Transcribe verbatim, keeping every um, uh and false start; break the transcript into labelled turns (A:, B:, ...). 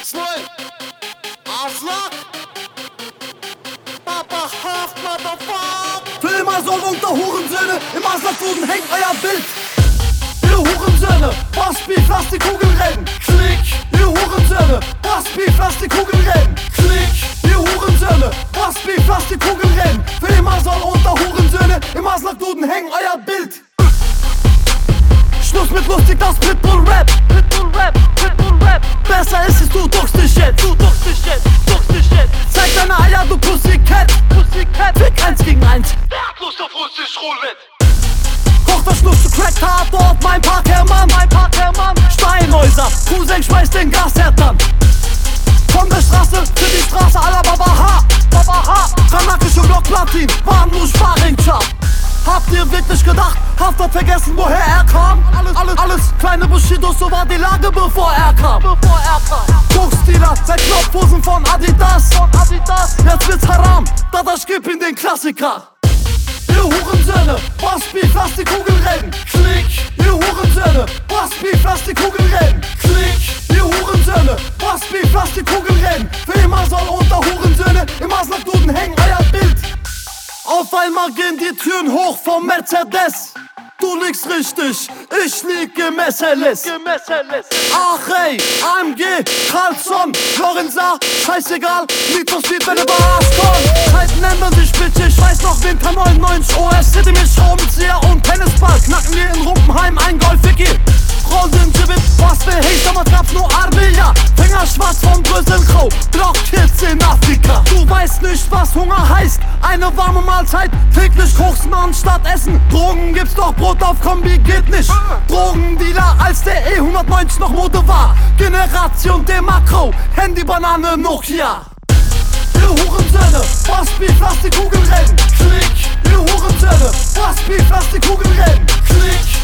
A: sechs null. Arschloch. Papa Haft, Motherfuck.
B: Filmason unter Hurensöhne, im Aslakboden hängt euer Bild. Ihr Hurensöhne, Bossbeef, lasst die Kugeln rennen. Klick, ihr Hurensöhne, Bossbeef, lasst die Kugeln rennen. Klick, ihr Hurensöhne, Bossbeef, lasst die Kugeln rennen. Filmason unter Hurensöhne, im Aslakboden hängt euer Bild. Schluss mit lustig, das Pitbull-Rap.
C: Pitbull-Rap, Pitbull-Rap.
B: Besser ist es, du duckst dich jetzt.
C: Du duckst dich jetzt, duckst dich jetzt.
B: Zeig deine Eier, du Pussycat.
C: Pussycat.
B: Fick eins gegen eins.
C: Wertlos auf russisch Roulette.
B: Koch das Schnuss, du crack Tatort, mein Parkhermann.
C: Mein Parkhermann.
B: Steinhäuser, Cousin schmeißt den Gasherd an. Von der Straße für die Straße à la Babaha.
C: Babaha.
B: Kanakische Blockplatin, waren nur Sparringchart. Habt ihr wirklich gedacht, Haft hat vergessen, woher er kam? Alles, alles, alles kleine Bushidos, so war die Lage, bevor er kam.
C: Bevor er kam.
B: Kochstealer, seit Knopfhosen von Adidas.
C: Von Adidas.
B: Jetzt wird's haram, Dadasch gib ihm den Klassiker. Ihr Hurensöhne, Bossbeef, lasst die Kugeln rennen. Klick, ihr Hurensöhne, Bossbeef, lasst die Kugeln rennen. Klick, ihr Hurensöhne, Bossbeef, lasst die Kugeln rennen. Für immer soll unter Hurensöhne im Aslakduden hängen euer Bild. Auf einmal gehen die Türen hoch vom Mercedes. Du liegst richtig, ich lieg im S L S. Ach ey, A M G, Carlson, Lorenza, scheißegal, Need for Speed, wenn überrascht kommt. Zeiten ändern sich, Bitch, ich weiß noch Winter neunundneunzig, O S City mit Schraubenzieher und Tennisball. Knacken wir in Rumpenheim ein Golf-Wiki. Roll den Gibbet, was für Hate, damals gab's nur Arbilla. Finger schwarz vom Brüsselkrow, Blockkids in Afrika. Du weißt nicht, was Hunger heißt, eine warme Mahlzeit, täglich kochsen anstatt Essen. Drogen gibt's doch, Brot auf Kombi geht nicht. Drogendealer, als der E hundertneunzig noch Mode war. Generation der Makro, Handy, Banane, Nokia. Ihr Hurensöhne, Bossbeef, lasst die Kugeln rennen. Klick, ihr Hurensöhne, Bossbeef, lasst die Kugeln rennen. Klick.